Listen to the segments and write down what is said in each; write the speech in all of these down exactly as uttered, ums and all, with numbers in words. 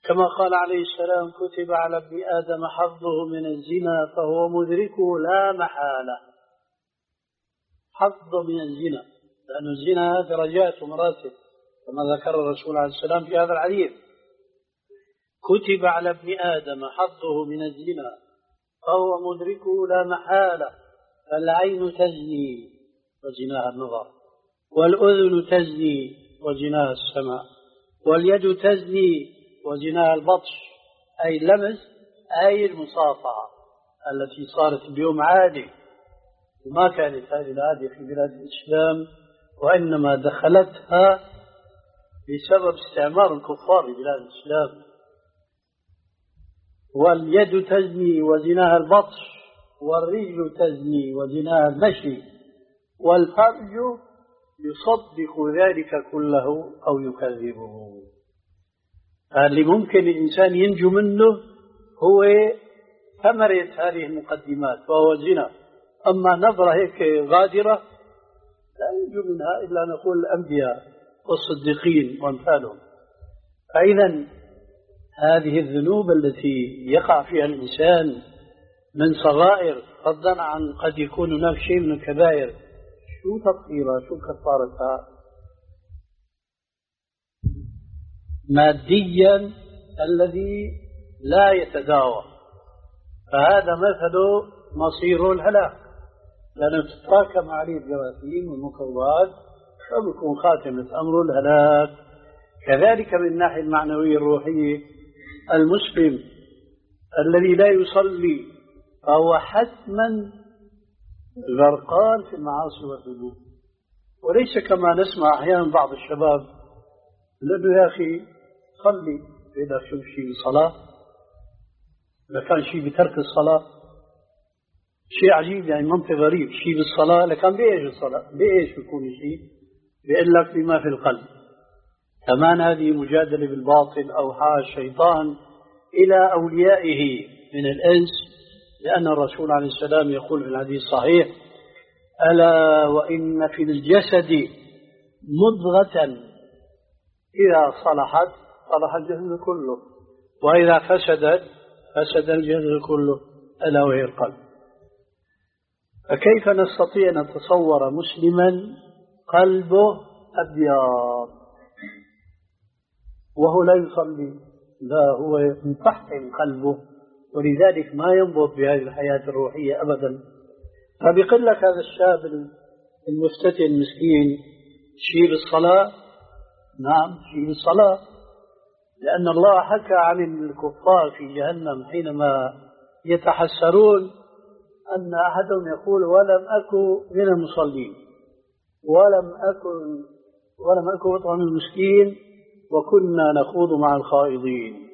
كما قال عليه السلام: كتب على ابن آدم حظه من الزنا فهو مدركه لا محالة. حظه من الزنا، لأن الزنا درجات ومراتب كما ذكر الرسول عليه السلام في هذا الحديث: كتب على ابن آدم حظه من الزنا فهو مدركه لا محالة. فالعين تزني وزناها النظر، والأذن تزني وزناها السمع، واليد تزني وزناها البطش، أي اللمس، أي المصافحة التي صارت اليوم عادة، وما كانت هذه العادة في بلاد الإسلام، وإنما دخلتها بسبب استعمار الكفار لبلاد الإسلام. واليد تزني وزناها البطش، والرجل تزني وزناها المشي، والفرج يصدق ذلك كله أو يكذبه. اللي ممكن الإنسان ينجو منه هو ثمرة هذه المقدمات وهو الزنا. أما نظرة هيك غادرة لا ينجو منها إلا نقول الأنبياء والصديقين وأمثالهم. فإذا هذه الذنوب التي يقع فيها الإنسان من صغائر، فضلا عن قد يكون هناك شيء من الكبائر، شو تفصيلها؟ شو كفارتها؟ ماديا الذي لا يتداوى، فهذا مثل مصير الهلاك، لأنه تتراكم عليه الجراثيم والميكروبات فبيكون خاتمة أمر الهلاك. كذلك من الناحية المعنوية الروحية، المسلم الذي لا يصلي فهو حتما غرقان في المعاصي والذنوب، وليس كما نسمع أحيانا بعض الشباب: لأنه يا أخي صلي، إذا شوف شيء بالصلاة، إذا كان شيء بترك الصلاة شيء عجيب، يعني منطق غريب، شيء بالصلاة لكان بإيش الصلاة؟ بإيش بيكون شيء؟ بيقول لك بما في القلب. كمان هذه مجادلة بالباطل أوحى الشيطان إلى أوليائه من الإنس، لأن الرسول عليه السلام يقول في الحديث الصحيح: ألا وإن في الجسد مضغة إذا صلحت صلح الجسد كله، وإذا فسدت فسد الجسد كله، ألا وهي القلب. فكيف نستطيع أن نتصور مسلما قلبه أبيض وهو لا يصلي؟ لا، هو مفحم قلبه، ولذلك ما ينبض بهذه الحياة الروحية أبدا. فبيقول لك هذا الشاب المفتتن المسكين: شيء بالصلاة. نعم، شيء بالصلاة، لأن الله حكى عن الكفار في جهنم حينما يتحسرون أن أحدهم يقول: ولم أكن من المصلين، ولم أكن ولم أكن أطعم المسكين، وكنا نخوض مع الخائضين.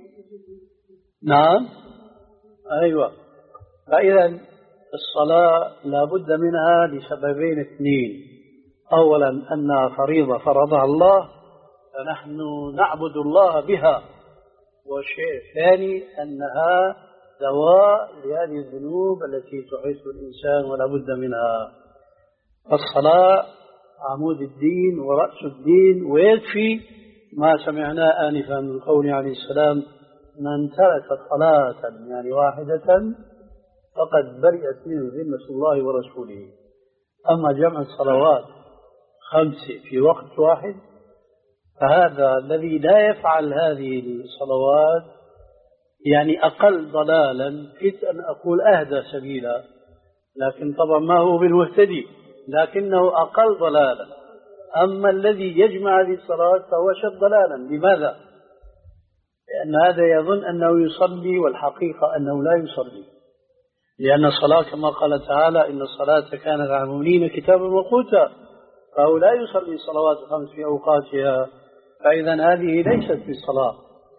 نعم، أيوة. فإذا الصلاة لا بد منها لسببين اثنين: أولا أنها فريضة فرضها الله فنحن نعبد الله بها، والشيء الثاني أنها دواء لهذه الذنوب التي تحيط الإنسان ولا بد منها. الصلاة عمود الدين ورأس الدين، ويكفي ما سمعناه آنفا من قول عليه السلام: من ترك صلاة يعني واحدة فقد برئت منه ذمة الله ورسوله. أما جمع الصلوات خمسة في وقت واحد، فهذا الذي لا يفعل هذه الصلوات يعني أقل ضلالا، كنت أن أقول أهدى سبيلا، لكن طبعا ما هو بالمهتدي، لكنه أقل ضلالا. أما الذي يجمع هذه الصلاة فهو شد ضلالا. لماذا؟ لأن هذا يظن أنه يصلي والحقيقة أنه لا يصلي، لأن الصلاة كما قال تعالى: إن الصلاة كانت على المؤمنين كتابا موقوتا، فهو لا يصلي الصلوات الخمس في أوقاتها، فإذا هذه ليست في الصلاة.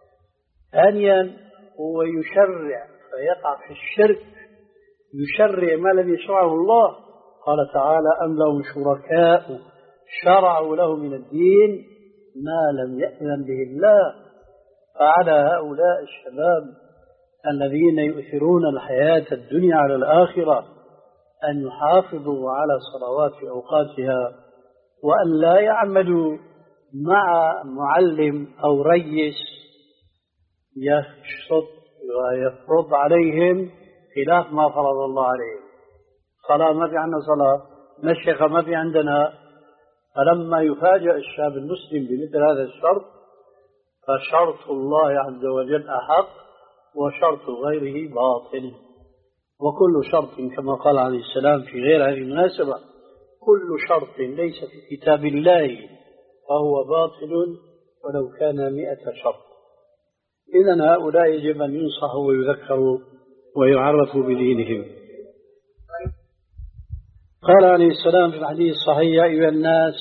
ثانيا هو يشرع فيقع في الشرك، يشرع ما لم يشرعه الله. قال تعالى: أم لهم شركاء شرعوا له من الدين ما لم يأذن به الله. فعلى هؤلاء الشباب الذين يؤثرون الحياة الدنيا على الآخرة أن يحافظوا على الصلوات في أوقاتها، وأن لا يعملوا مع معلم أو ريس يشط ويفرض عليهم خلاف ما فرض الله عليهم. صلاة ما في عندنا صلاة، مشيخة ما في عندنا. فلما يفاجأ الشاب المسلم بمثل هذا الشرط فشرط الله عز وجل أحق وشرط غيره باطل. وكل شرط كما قال عليه السلام في غير هذه المناسبة: كل شرط ليس في كتاب الله فهو باطل ولو كان مئة شرط. إذن هؤلاء يجب أن ينصحوا ويذكروا ويعرفوا بدينهم. قال عليه السلام في الحديث الصحيح: يا أيها الناس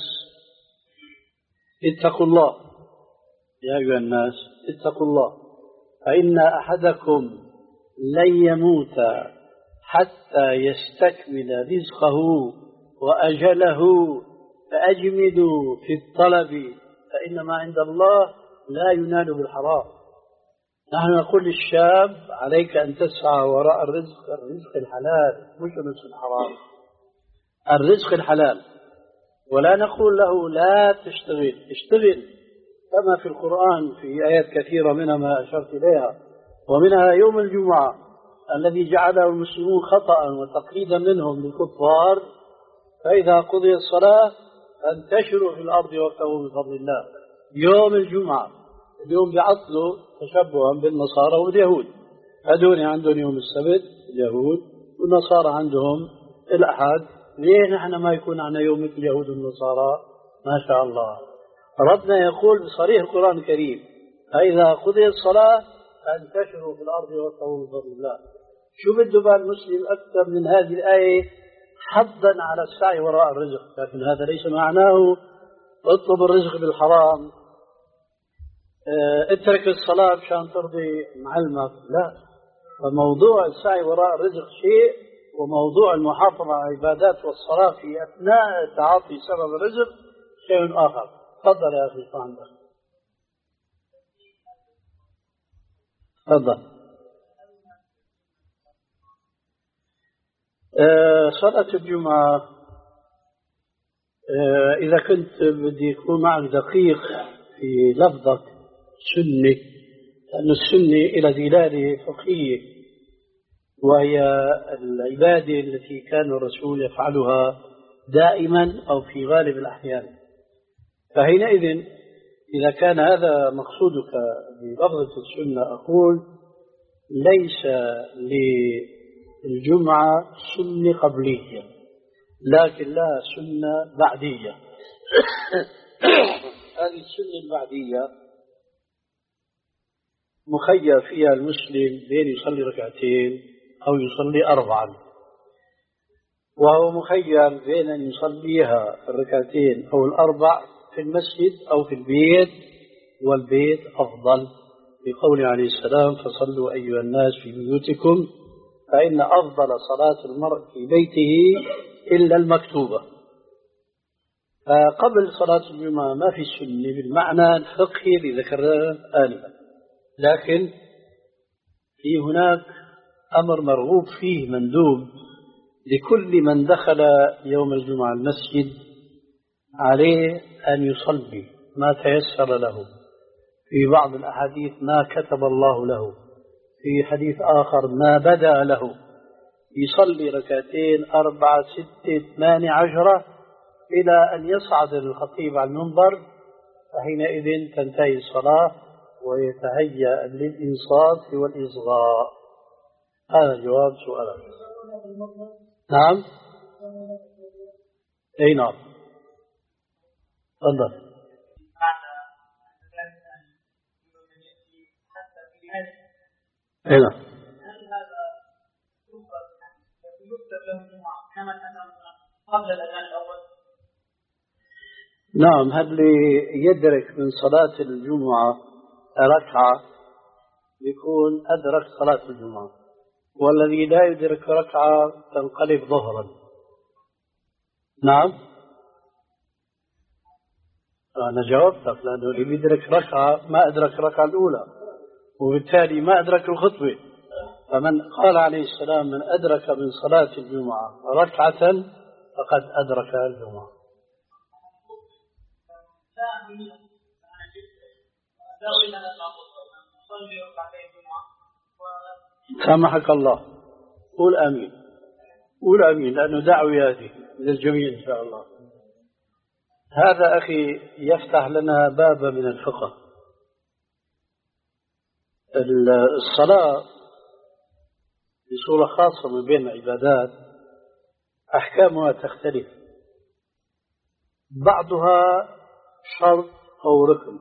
اتقوا الله، يا أيها الناس اتقوا الله، فإن أحدكم لن يموت حتى يستكمل رزقه وأجله، فأجمدوا في الطلب فإن ما عند الله لا ينال بالحرام. نحن نقول للشاب: عليك أن تسعى وراء الرزق، الرزق الحلال مش الرزق الحرام، الرزق الحلال. ولا نقول له لا تشتغل، اشتغل كما في القرآن في آيات كثيرة منها ما أشرت إليها، ومنها يوم الجمعة الذي جعله المسلمون خطأ وتقليدا منهم للكفار: فإذا قضي الصلاة فانتشروا في الأرض وابتغوا من فضل الله. يوم الجمعة اليوم بيعطلوا تشبها بالنصارى واليهود، هذول عندهم يوم السبت اليهود، والنصارى عندهم الأحد. ليه نحن ما يكون عنا يوم مثل اليهود والنصارى؟ ما شاء الله. ربنا يقول بصريح القرآن الكريم: فإذا قضي الصلاة فانتشروا في الأرض وابتغوا من فضل الله. شو بده بال المسلم أكثر من هذه الآية حضا على السعي وراء الرزق؟ لكن هذا ليس معناه اطلب الرزق بالحرام، اه اترك الصلاة مشان ترضي معلمك، لا. فموضوع السعي وراء الرزق شيء، وموضوع المحافظة على العبادات والصلاة في أثناء تعاطي سبب الرزق شيء آخر. تفضل يا أخي صاحبك، تفضل. اه صلاة الجمعة، اه إذا كنت بدي يكون معك دقيق في لفظك سنة، لأن السنة إلى دلالة فقهية، وهي العبادة التي كان الرسول يفعلها دائما أو في غالب الأحيان. فحينئذ إذا كان هذا مقصودك بلفظة السنة، أقول ليس للجمعة سنة قبلية، لكن لها سنة بعدية. هذه السنة البعدية مخير فيها المسلم بين يصلي ركعتين أو يصلي أربعا، وهو مخير بين أن يصليها الركعتين أو الأربع في المسجد أو في البيت، والبيت أفضل، بقول عليه السلام: فصلوا أيها الناس في بيوتكم فإن أفضل صلاة المرء في بيته إلا المكتوبة. فقبل صلاة الجمعة ما في السنة بالمعنى الفقهي اللي ذكرناه آنفا، لكن في هناك أمر مرغوب فيه مندوب لكل من دخل يوم الجمعة المسجد، عليه أن يصلي ما تيسر له. في بعض الأحاديث ما كتب الله له، في حديث آخر ما بدأ له. يصلي ركعتين أربعة ستة ثمانية عشرة إلى أن يصعد الخطيب على المنبر، فحينئذ تنتهي الصلاة ويتهيأ للإنصات والإصغاء. هذا جواب سؤالك. نعم، أي نعم، تفضل. أي نعم. نعم، هل يدرك من صلاة الجمعة ركعة يكون أدرك صلاة الجمعة، والذي لا يدرك ركعة تنقلب ظهرا. نعم، أنا جاوبتك، لأنه اللي يدرك ركعة ما أدرك الركعة الأولى، وبالتالي ما أدرك الخطبة. فمن قال عليه السلام: من أدرك من صلاة الجمعة ركعة فقد أدرك الجمعة. سامحك الله، قول آمين، قول آمين، لأنه دعوة هذه للجميع إن شاء الله. هذا أخي يفتح لنا بابا من الفقه. الصلاة بصورة خاصة من بين العبادات أحكامها تختلف، بعضها شرط أو ركن،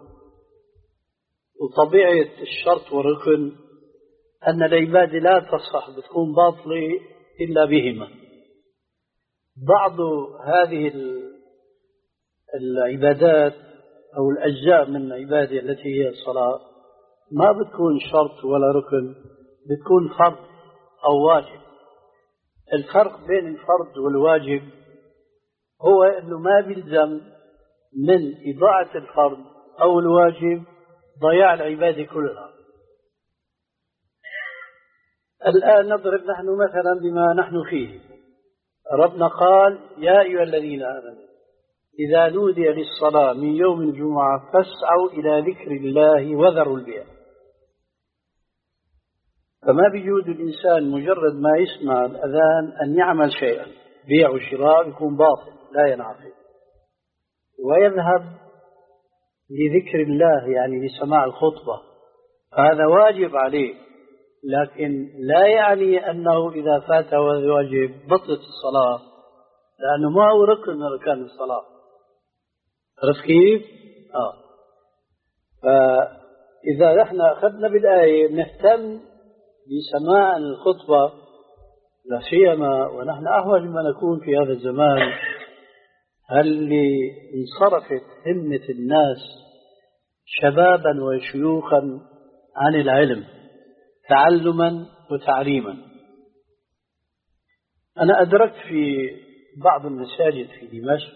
وطبيعة الشرط والركن أن العبادة لا تصح بتكون باطلة إلا بهما. بعض هذه العبادات أو الأجزاء من العبادة التي هي الصلاة ما بتكون شرط ولا ركن، بتكون فرض أو واجب. الفرق بين الفرض والواجب هو أنه ما بيلزم من إضاعة الفرض أو الواجب ضياع العبادة كلها. الآن نضرب نحن مثلا بما نحن فيه، ربنا قال يا أيها الذين آمنوا إذا نودي للصلاة من يوم الجمعة فاسعوا إلى ذكر الله وذروا البيع. فما بيجوز الإنسان مجرد ما يسمع الأذان أن يعمل شيئا، بيع وشراء يكون باطل لا ينعقد، ويذهب لذكر الله يعني لسماع الخطبة، هذا واجب عليه، لكن لا يعني أنه إذا فاته الواجب بطلت الصلاة، لأنه ما هو ركن من أركان الصلاة. عرفت كيف؟ آه. فإذا نحن أخذنا بالآية نهتم بسماع الخطبة، لا سيما ونحن أحوج ما نكون في هذا الزمان، هل انصرفت همة الناس شبابا وشيوخا عن العلم تعلما وتعليما. أنا أدركت في بعض المساجد في دمشق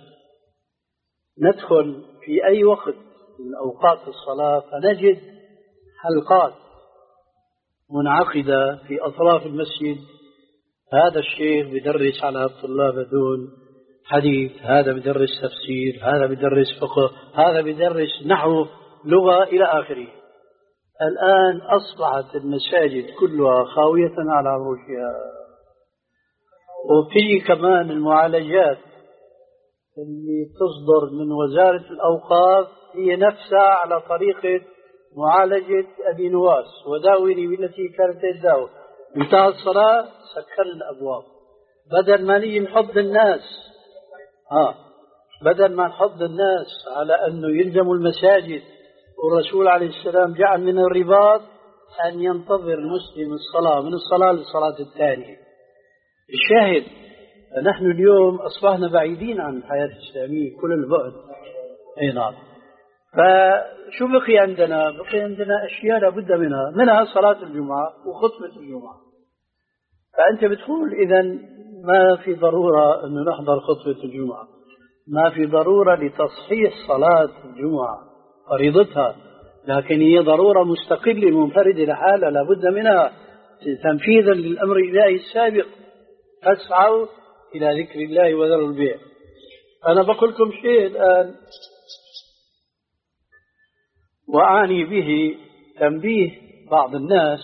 ندخل في أي وقت من أوقات الصلاة فنجد حلقات منعقدة في أطراف المسجد، هذا الشيخ بدرس على الطلاب دون حديث، هذا بدرس تفسير، هذا بدرس فقه، هذا بدرس نحو، لغة، إلى آخره. الآن أصبحت المساجد كلها خاوية على عروشها، وفي كمان المعالجات اللي تصدر من وزارة الأوقاف هي نفسها على طريقة معالجة أبي نواس، وداوني بالتي كانت تداوي. انتهى الصلاة سكر الأبواب، بدل ما نيجي نحض الناس آه بدل ما نحض الناس على أنه يلزموا المساجد، والرسول عليه السلام جعل من الرباط أن ينتظر المسلم الصلاة من الصلاة للصلاة الثانية. الشاهد نحن اليوم أصبحنا بعيدين عن الحياة الإسلامية كل البعد. أي نعم. فشو بقي عندنا؟ بقي عندنا أشياء لابد منها، منها صلاة الجمعة وخطبة الجمعة. فأنت بتقول إذن ما في ضرورة أن نحضر خطبة الجمعة، ما في ضرورة لتصحيح صلاة الجمعة فريضتها، لكن هي ضرورة مستقلة منفردة لحالها لابد منها تنفيذا للأمر الإلهي السابق، أسعوا إلى ذكر الله وذروا البيع. أنا بقول لكم شيء الآن وأعني به تنبيه بعض الناس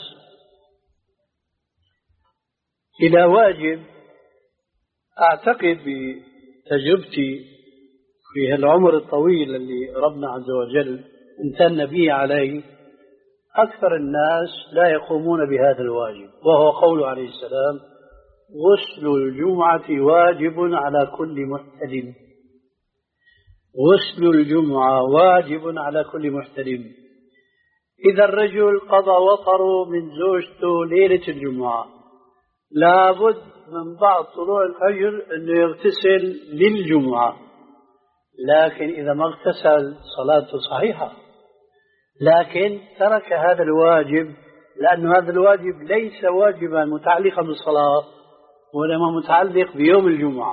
إلى واجب أعتقد بتجربتي في العمر الطويل اللي ربنا عز وجل امتن به عليه، أكثر الناس لا يقومون بهذا الواجب، وهو قوله عليه السلام غسل الجمعة واجب على كل محتلم. غسل الجمعة واجب على كل محتلم. إذا الرجل قضى وطره من زوجته ليلة الجمعة لابد من بعد طلوع الفجر أنه يغتسل للجمعة، لكن إذا ما اغتسل صلاته صحيحة، لكن ترك هذا الواجب لأن هذا الواجب ليس واجبا متعلقا بالصلاة وإنما متعلق بيوم الجمعة.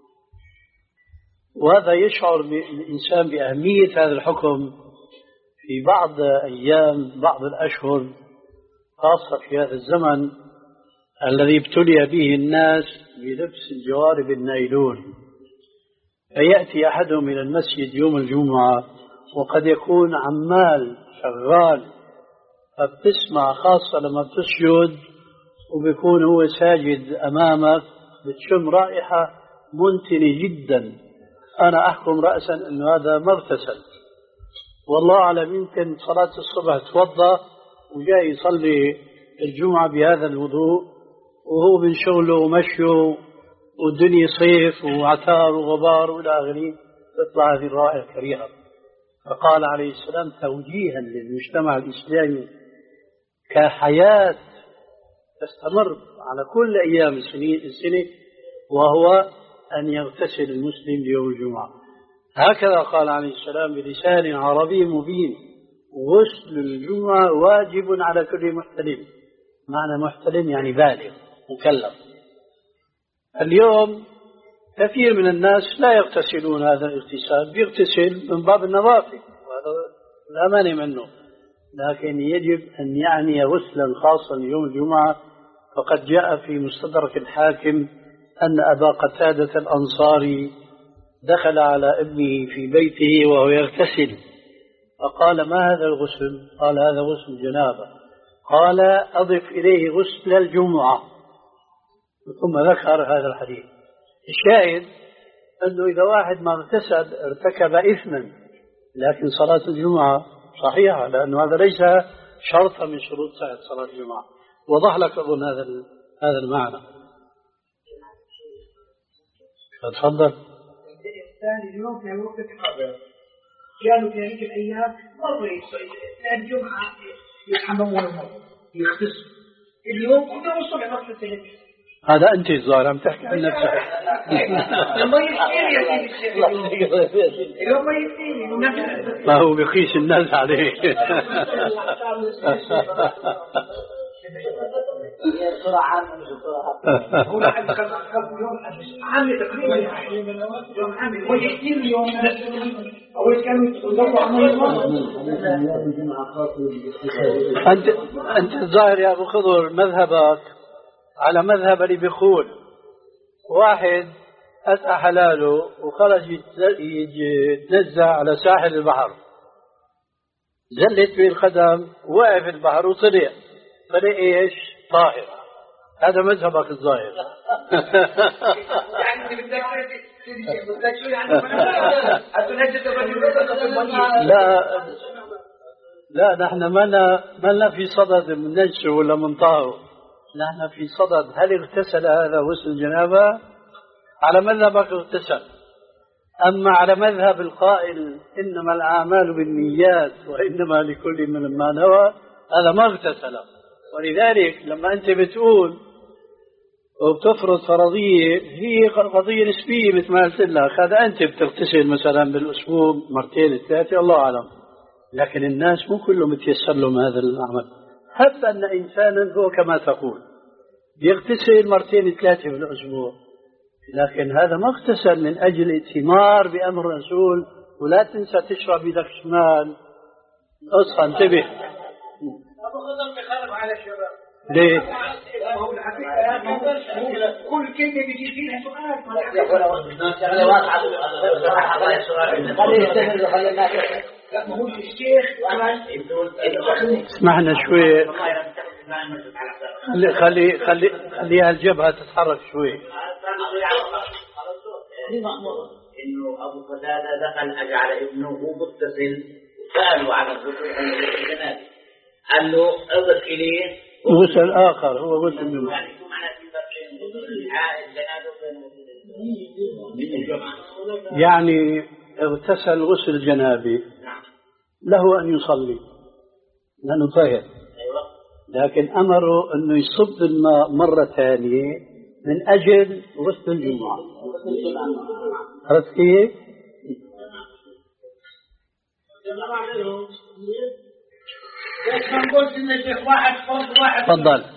وهذا يشعر الإنسان بأهمية هذا الحكم في بعض أيام بعض الأشهر، خاصة في هذا الزمن الذي ابتلي به الناس بلبس الجوارب النايلون، فيأتي أحدهم إلى المسجد يوم الجمعة وقد يكون عمال شغال فبتسمع خاصة لما بتسجد وبيكون هو ساجد أمامك بتشم رائحة منتنة جدا. أنا أحكم رأسا أنه هذا ما اغتسل، والله أعلم. يمكن صلاة الصبح توضأ وجاي يصلي الجمعة بهذا الوضوء وهو من شغله ومشيه والدنيا صيف وعتار وغبار وإلى آخره، تطلع هذه الرائحة الكريهة. فقال عليه السلام توجيها للمجتمع الإسلامي كحياة تستمر على كل أيام السنة، وهو أن يغتسل المسلم ليوم الجمعة. هكذا قال عليه السلام بلسان عربي مبين: غسل الجمعة واجب على كل محتلم. معنى محتلم يعني بالغ مكلف. اليوم كثير من الناس لا يغتسلون هذا الاغتسال، بيغتسل من باب النظافة وهذا لا مانع منه، لكن يجب أن يعني غسلا خاصا ليوم الجمعة. فقد جاء في مستدرك الحاكم أن أبا قتادة الأنصاري دخل على ابنه في بيته وهو يغتسل، فقال: ما هذا الغسل؟ قال: هذا غسل جنابة. قال: أضف إليه غسل الجمعة. ثم ذكر هذا الحديث. الشاهد أنه إذا واحد ما اغتسل ارتكب إثما، لكن صلاة الجمعة صحيحة، لأنه هذا ليس شرطا من شروط صحة صلاة الجمعة. وضح لك أظن هذا هذا المعنى. تفضل. الثاني اليوم في وقت حاضر كانوا في هذه الأيام مرة الجمعة يحممون المرة يغتسل، اليوم كنا الصبح نغتسل. هذا أنت الظاهر عم تحكي عن نفسك. ما يصير يا سيدي اليوم ما يصير، ما هو بقيس الناس عليه. هو لحد يوم عامل تقريبا يوم عامل هو يحكي اليوم أول كان أنت أنت الظاهر يا أبو خضر مذهبك على مذهب اللي بيقول واحد أتى حلاله وخرج يتنزع على ساحل البحر، زلت به القدم وقف البحر وطلع طلع ايش؟ طاهر. هذا مذهبك الظاهر. لا لا نحن ما لنا في صدد من نجسه ولا من طاهره، نحن في صدد هل اغتسل هذا غسل جنابه؟ على مذهبك اغتسل. أما على مذهب القائل إنما الأعمال بالنيات وإنما لكل من ما نوى، هذا ما اغتسل. ولذلك لما أنت بتقول وبتفرض فرضية هي قضية نسبية مثل ما قلت لك، هذا أنت بتغتسل مثلا بالأسبوع مرتين ثلاثة الله أعلم، لكن الناس مو كلهم يتيسر لهم هذا العمل. هب أن إنسانا هو كما تقول يغتسل مرتين ثلاثة في الأسبوع، لكن هذا ما اغتسل من أجل ائتمار بأمر الرسول. ولا تنسى تشرب بيدك شمال. اصحى انتبه. أبو خضر بخرب على الشباب. ليه؟ كل كلمة بيجي فيها سؤال. لا ما هو الشيخ اسمعنا شوي. خلي خلي خلي خليها الجبهة تتحرك شوي. إنه أبو قتادة دخل أجعل ابنه متصل وسأله عن الغسل الجنابي، قال له اضف إليه غسل آخر هو غسل منه. يعني شو معنى في يعني اغتسل غسل جنابي له أن يصلي لأنه طاهر، لكن أمره أنه يصب الماء مرة ثانية من أجل غسل الجمعة. عرفت كيف؟ تفضل.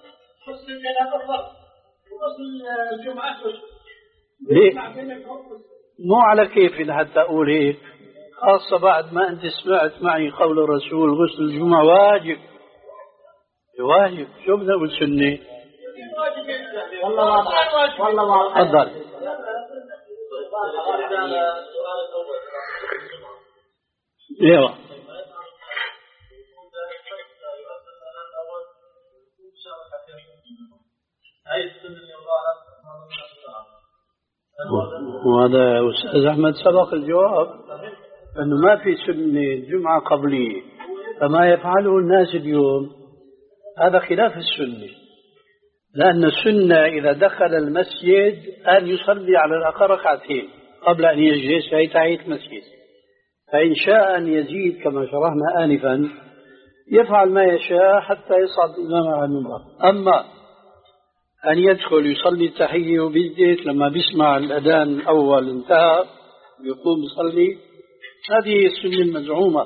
ليه؟ مو على كيف حتى أقول هيك، خاصة بعد ما أنت سمعت معي قول الرسول غسل الجمعة واجب. واجب شو بدنا نقول سنة؟ والله واضح والله واضح. تفضل. ايوه وهذا أستاذ أحمد سبق الجواب أنه ما في سنة جمعة قبلية، فما يفعله الناس اليوم هذا خلاف السنة، لأن السنة إذا دخل المسجد أن يصلي على الأقل ركعتين قبل أن يجلس، هي تحية المسجد. فإن شاء أن يزيد كما شرحنا آنفا يفعل ما يشاء حتى يصعد الإمام على المنبر. أما أن يدخل يصلي التحية وبيجلس لما بيسمع الأذان الأول انتهى يقوم يصلي، هذه السنة المزعومة،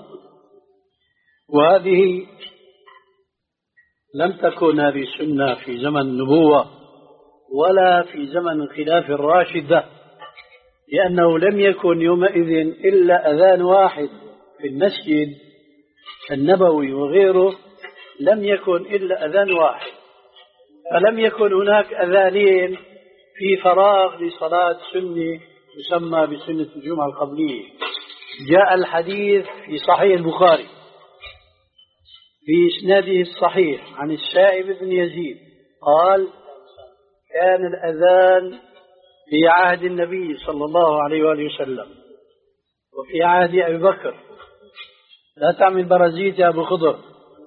وهذه لم تكن هذه السنة في زمن النبوة ولا في زمن الخلافة الراشدة، لأنه لم يكن يومئذ إلا أذان واحد في المسجد النبوي وغيره، لم يكن إلا أذان واحد، فلم يكن هناك أذانين في فراغ لصلاة سنة يسمى بسنة الجمعة القبلية. جاء الحديث في صحيح البخاري في إسناده الصحيح عن السائب بن يزيد قال: كان الأذان في عهد النبي صلى الله عليه وآله وسلم وفي عهد أبي بكر. لا تعمل برازيت يا أبو خضر.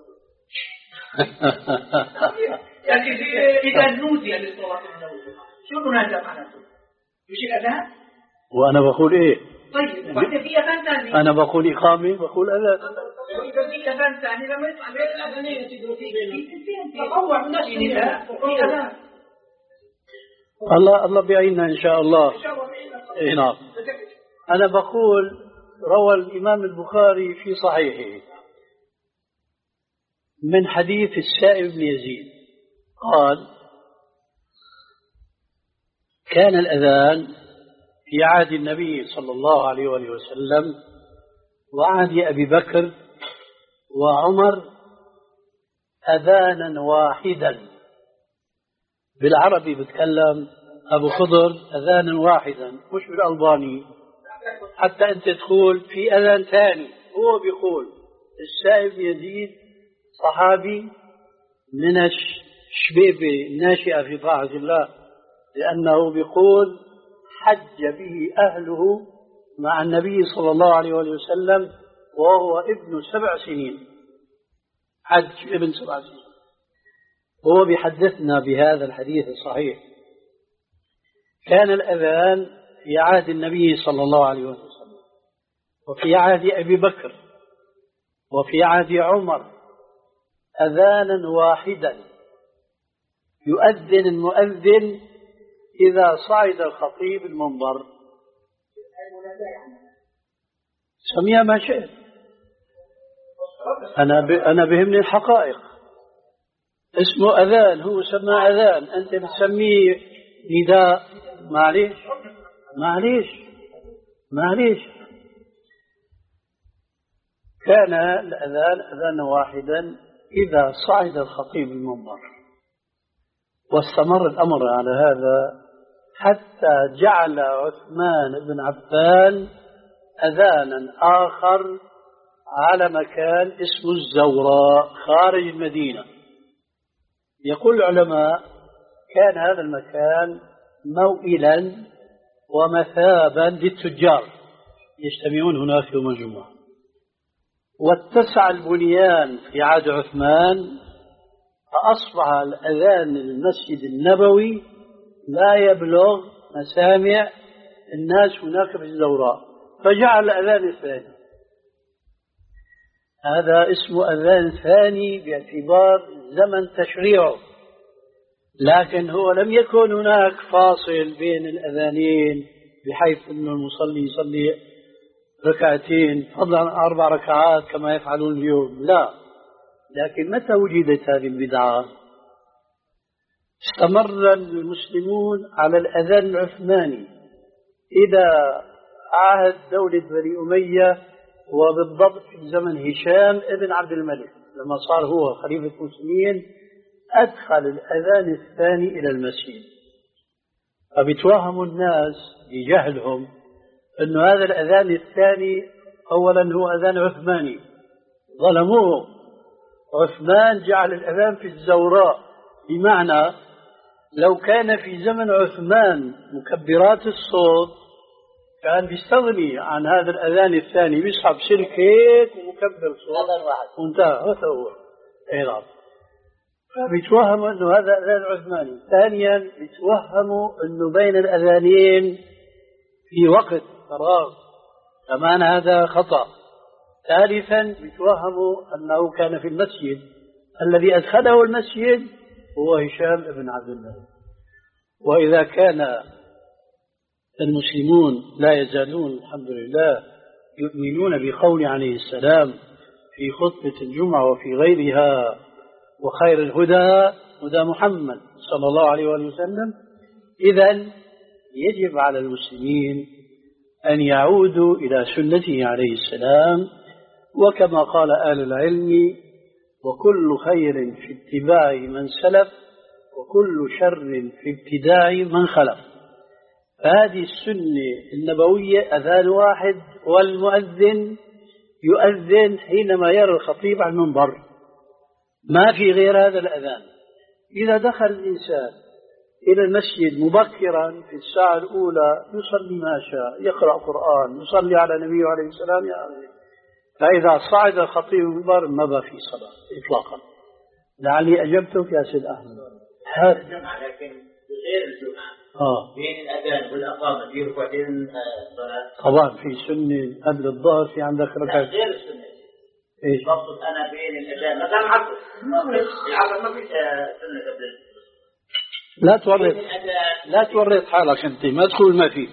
لكن إذا نودي للصلاة النبوية شو المناسبة معناته؟ مش الأذان؟ وأنا بقول إيه؟ طيب وبعدين في أذان ثاني. أنا بقول إقامة بقول أذان. إذا في أذان ثاني لما يطلع غير الأذانين تقول في تطوع من نفس النداء وفي أذان. الله الله بيعيننا إن شاء الله. إيه نعم. أنا بقول روى الإمام البخاري في صحيحه من حديث السائب بن يزيد قال: كان الأذان في عهد النبي صلى الله عليه وآله وسلم وعهد أبي بكر وعمر أذانا واحدا. بالعربي بتكلم أبو خضر أذانا واحدا، مش بالألباني. حتى أنت تقول في أذان ثاني، هو بيقول السائب يزيد صحابي من الشبيبة الناشئة في طاعة الله، لأنه بيقول حج به أهله مع النبي صلى الله عليه وسلم وهو ابن سبع سنين، حج ابن سبع سنين. هو بيحدثنا بهذا الحديث الصحيح. كان الأذان في عهد النبي صلى الله عليه وسلم وفي عهد أبي بكر وفي عهد عمر أذانا واحدا، يؤذن المؤذن إذا صعد الخطيب المنبر. سميها ما شئت، أنا ب... أنا بهمني الحقائق. اسمه أذان، هو سمى أذان، أنت بتسميه نداء. معليش معليش معليش كان الأذان أذان واحدا إذا صعد الخطيب المنبر، واستمر الأمر على هذا حتى جعل عثمان بن عفان أذانا آخر على مكان اسمه الزوراء خارج المدينة. يقول العلماء كان هذا المكان موئلا ومثابا للتجار يجتمعون هناك يوم الجمعة. واتسع البنيان في عهد عثمان، فأصبح الأذان المسجد النبوي لا يبلغ مسامع الناس هناك في الزوراء، فجعل الأذان الثاني. هذا اسمه أذان ثاني باعتبار زمن تشريعه، لكن هو لم يكن هناك فاصل بين الأذانين بحيث أن المصلي يصلي ركعتين فضلا عن أربع ركعات كما يفعلون اليوم، لا. لكن متى وجدت هذه البدعة؟ استمر المسلمون على الأذان العثماني إلى عهد دولة بني أمية، وبالضبط في زمن هشام ابن عبد الملك لما صار هو خليفة المسلمين أدخل الأذان الثاني إلى المسجد. فبيتوهموا الناس بجهلهم أن هذا الأذان الثاني أولا هو أذان عثماني، ظلموه. عثمان جعل الأذان في الزوراء، بمعنى لو كان في زمن عثمان مكبرات الصوت كان بيستغني عن هذا الأذان الثاني، بيسحب سلك هيك ومكبر صوت وانتهى. هذا هو. اي نعم. فبيتوهموا انه هذا أذان عثماني. ثانيا بيتوهموا انه بين الأذانين في وقت فراغ، كمان هذا خطأ. ثالثا بيتوهموا أنه كان في المسجد، الذي أدخله المسجد هو هشام بن عبد الله. وإذا كان المسلمون لا يزالون الحمد لله يؤمنون بقول عليه السلام في خطبة الجمعة وفي غيرها وخير الهدى هدى محمد صلى الله عليه وآله وسلم، إذن يجب على المسلمين أن يعودوا إلى سنته عليه السلام، وكما قال أهل العلم: وكل خير في اتباع من سلف وكل شر في ابتداع من خلف. فهذه السنة النبوية أذان واحد، والمؤذن يؤذن حينما يرى الخطيب على المنبر، ما في غير هذا الأذان. إذا دخل الإنسان إلى المسجد مبكرا في الساعة الأولى يصلي ما شاء، يقرأ قرآن، يصلي على النبي عليه السلام يا أخي. فإذا صعد الخطيب المنبر ما بقى في صلاة إطلاقا. لعلي أجبتك يا سيد أحمد. هذا الجمعة لكن غير الجمعة آه. بين الأذان والأقامة في ركعتين صلاة. طبعا في سنة قبل الظهر، في عندك ركعة غير السنة. إيش؟ بقصد أنا بين الأذان مثلا العصر، العصر ما في سنة قبل. لا تورط لا تورط حالك أنت، ما تقول ما في.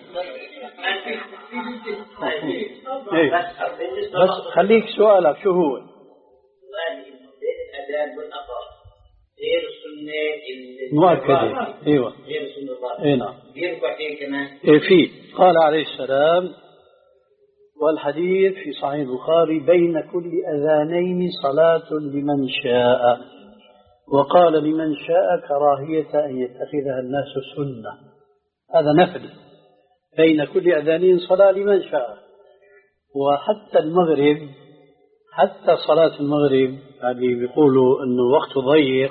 إيه. بس خليك سؤالك شو هو؟ سؤالي بين الأذان والأقامة غير السنة مؤكدة. أيوة. غير السنة الظاهرة. إيه نعم. غير ركعتين كمان. إيه في. قال عليه السلام، والحديث في صحيح البخاري: بين كل أذانين صلاة لمن شاء. وقال لمن شاء كراهية أن يتخذها الناس سنة. هذا نفل. بين كل أذانين صلاة لمن شاء. وحتى المغرب، حتى صلاة المغرب يعني بيقولوا أنه وقت ضيق،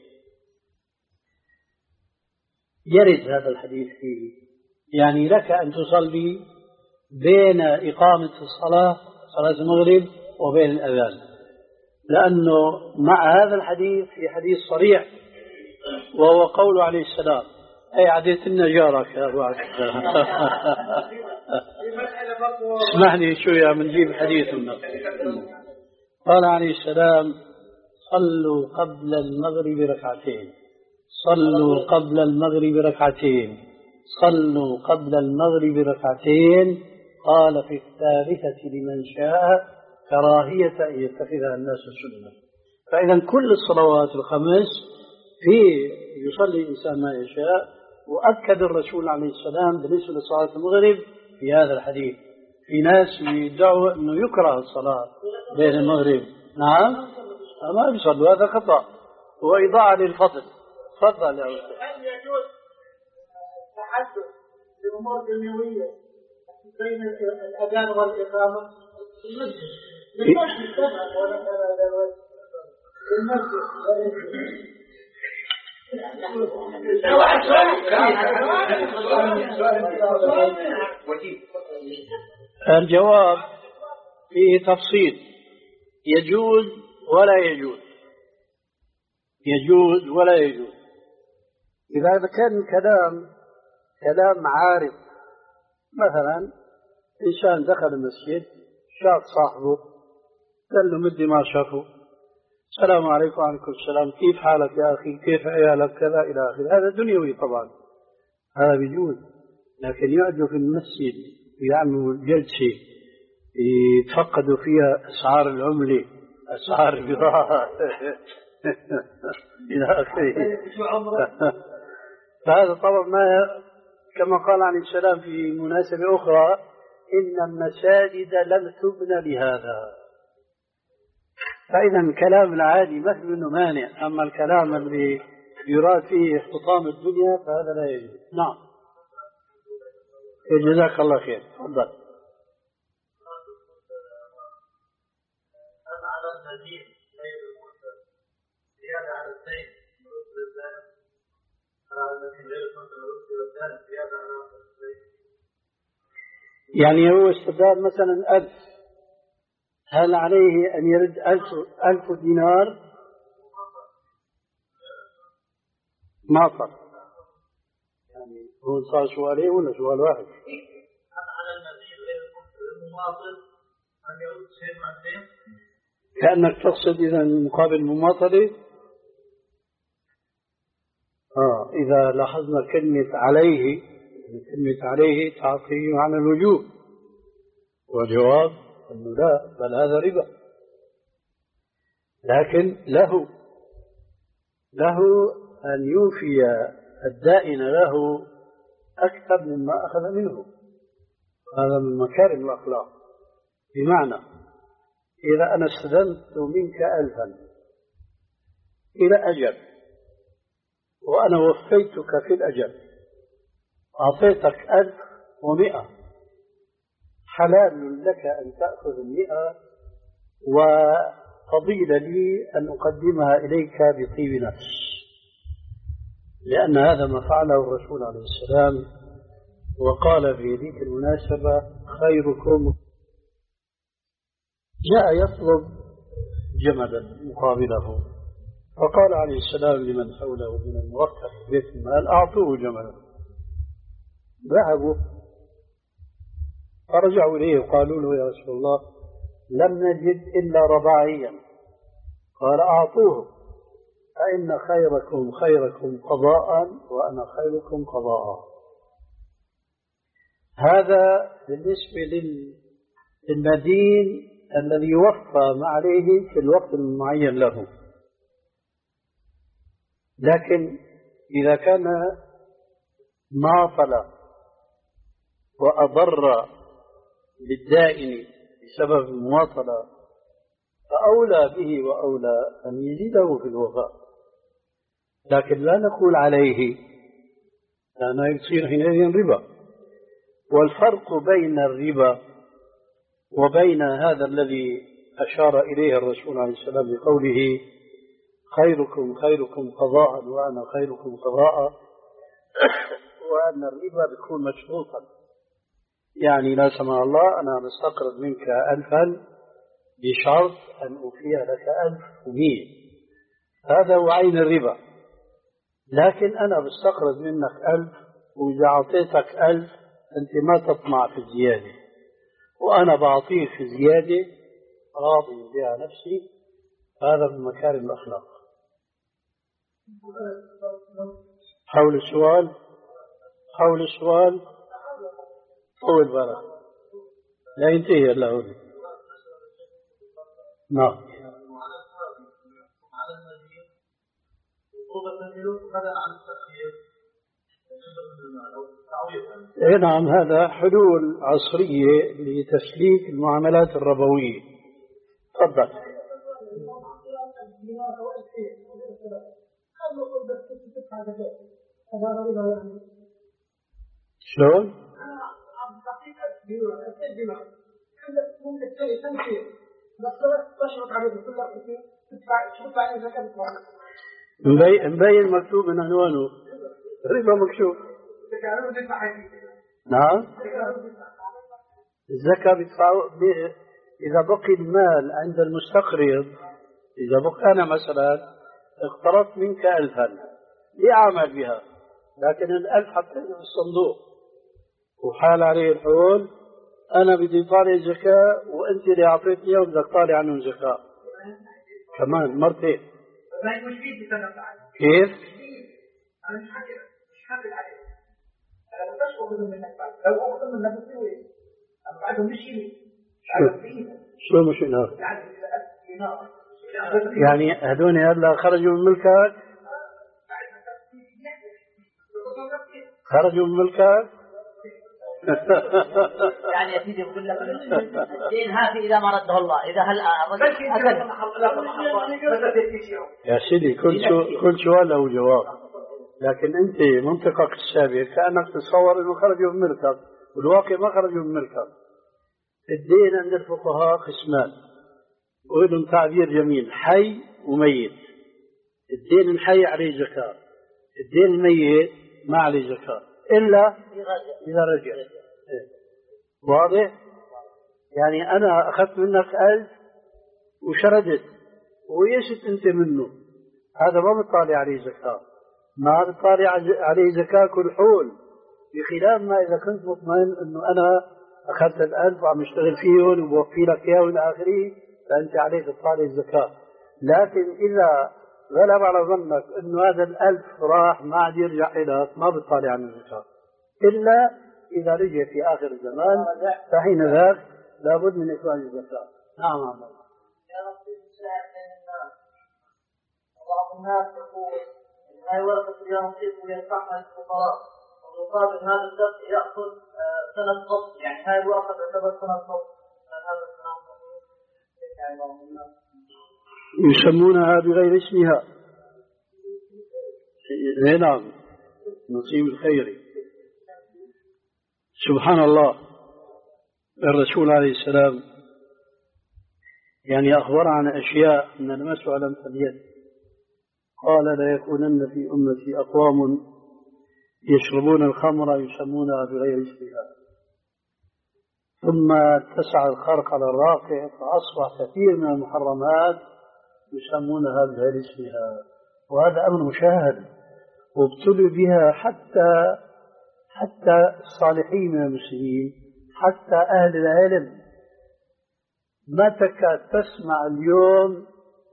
يرد هذا الحديث فيه. يعني لك أن تصلي بين إقامة الصلاة صلاة المغرب وبين الأذان، لأنه مع هذا الحديث في حديث صريح وهو قول عليه السلام: أي عديت النجارك يا أبو عبد الله. اسمعني شوية من جيب حديث النبي. قال عليه السلام: صلوا قبل المغرب ركعتين، صلوا قبل المغرب ركعتين، صلوا قبل المغرب ركعتين. قال في الثالثة لمن شاء كراهية أن يتخذها الناس سنة. فإذا كل الصلوات الخمس في يصلي الإنسان ما يشاء. وأكد الرسول عليه السلام بالنسبة لصلاة المغرب في هذا الحديث. في ناس يدعوا أنه يكره الصلاة بين المغرب. نعم ما بيصلوا، هذا خطأ وإضاعة للفضل. تفضل يا أستاذ. هل يجوز تحدث بأمور دنيوية بين الأذان والإقامة في المسجد؟ المسجد طبعا ولا المسجد. الجواب فيه تفصيل: يجوز ولا يجوز، يجوز ولا يجوز. إذا كان الكلام كلام عارض، مثلا إنسان دخل المسجد شاف صاحبه قال له مدي ما شافه، السلام عليكم وعليكم السلام، كيف حالك يا أخي، كيف عيالك، كذا إلى آخره. هذا دنيوي طبعا، هذا بيجوز. لكن يقعدوا في المسجد يعملوا جلسة يتفقدوا فيها أسعار العملة، أسعار البضاعة إلى آخره. فهذا طبعا ما، كما قال عليه السلام في مناسبة أخرى: إن المساجد لم تبنى لهذا. فإذا الكلام العادي ما في منه مانع، أما الكلام اللي يراد فيه اختطام الدنيا فهذا لا يجوز. نعم. جزاك الله خير. تفضل. يعني هو استدار مثلا ألف، هل عليه أن يرد ألف, ألف دينار؟ ما صار. يعني هو صار سؤالين ولا سؤال واحد؟ كأنك تقصد إذا مقابل مماطلة. آه إذا لاحظنا كلمة عليه، كلمة عليه تعطي معنى الوجوب، والجواب أنه لا، بل هذا ربا، لكن له له أن يوفي الدائن له أكثر مما أخذ منه. هذا من مكارم الأخلاق. بمعنى إذا أنا استلمت منك ألفا إلى أجل وأنا وفيتك في الأجل، أعطيتك ألف ومئة، حلال لك أن تأخذ المئة وفضيل لي أن أقدمها إليك بطيب نفس، لأن هذا ما فعله الرسول عليه السلام، وقال في ذيك المناسبة خيركم جاء يطلب جملا مقابله، فقال عليه السلام لمن حوله من الموكل بيت المال أعطوه جملا. ذهبوا فرجعوا إليه وقالوا له يا رسول الله لم نجد إلا رباعيا، قال أعطوه، فإن خيركم خيركم قضاء وأنا خيركم قضاء. هذا بالنسبة للمدين الذي يوفى ما عليه في الوقت المعين له. لكن إذا كان ماطل وأضر بالدائن بسبب المواطلة فأولى به وأولى أن يزيده في الوفاء، لكن لا نقول عليه، لأنه يصير حينئذ ربا. والفرق بين الربا وبين هذا الذي أشار إليه الرسول عليه السلام بقوله خيركم خيركم قضاء وأنا خيركم قضاء، وأن الربا بيكون مشروطا، يعني لا سمح الله أنا بستقرض منك ألفا بشرط أن أوفي لك ألف ومية، هذا هو عين الربا. لكن أنا بستقرض منك ألف وإذا أعطيتك ألف أنت ما تطمع في الزيادة، وأنا بعطيك في زيادة راضي بها نفسي، هذا من مكارم الأخلاق. حول السؤال حول السؤال طول بالك لا ينتهي إلا هو. نعم. إيه نعم، هذا حلول عصرية لتسليك المعاملات الربوية. تفضل. شلون؟ مبين مكتوب من عنوانه ربا مكشوف. نعم. الزكاة بيدفعوا إذا بقي المال عند المستقرض. إذا بقي أنا مثلا اقترضت منك ألفا لأعمل بها، لكن الألف حطيته في الصندوق وحال عليه الحول، أنا بدي طالع زكاة وأنت اللي أعطيتني وبدك طالع عنه زكاة كمان مرتين. كيف؟ شو مش هناك؟ يعني هذول هلا خرجوا من ملكك؟ خرجوا من ملكك؟ يعني يا سيدي يقول لك الدين هذه إذا ما رده الله، إذا هل يا سيدي كل سو... كل سؤال له جواب، لكن أنت منطقك السابق كأنك تتصور إنه خرجوا من ملكك، والواقع ما خرجوا من ملكك. الدين عند الفقهاء قسمان، وإلهم تعبير جميل، حي وميت. الدين الحي عليه زكاة، الدين الميت ما عليه زكاة إلا إذا رجع. واضح؟ يعني أنا أخذت منك ألف وشردت ويشت أنت منه، هذا ما بتطالع عليه زكاة، ما بتطالع عليه زكاة كل حول، بخلاف ما إذا كنت مطمئن أنه أنا أخذت الألف وعم اشتغل فيهم وبوفي لك إياه والى آخره، فأنت عليك تطالع الزكاة. لكن إذا غلب على ظنك أنه هذا الألف راح ما عاد يرجع إليك، ما بتطالع عن الزكاة إلا إذا رجع في آخر الزمان، فحين ذاك لابد من إخراج الزكاة. نعم عم الله. بعض الناس يقول إن هاي ورقة اليانصيب ويدفعها للفقراء، ومقابل هذا الدفع يأخذ سنة ضبط، يعني هاي الورقة تعتبر سنة ضبط. هذا يسمونها بغير اسمها. نعم، نصيب الخيري. سبحان الله. الرسول عليه السلام يعني أخبر عن أشياء من المس على اليد، قال لا يكونن في أمتي أقوام يشربون الخمر يسمونها بغير اسمها، ثم اتسع الخرق على الراقع فأصبح كثير من المحرمات يسمونها بغير اسمها، وهذا أمر مشاهد وابتلوا بها حتى حتى الصالحين من المسلمين، حتى أهل العلم. ما تكاد تسمع اليوم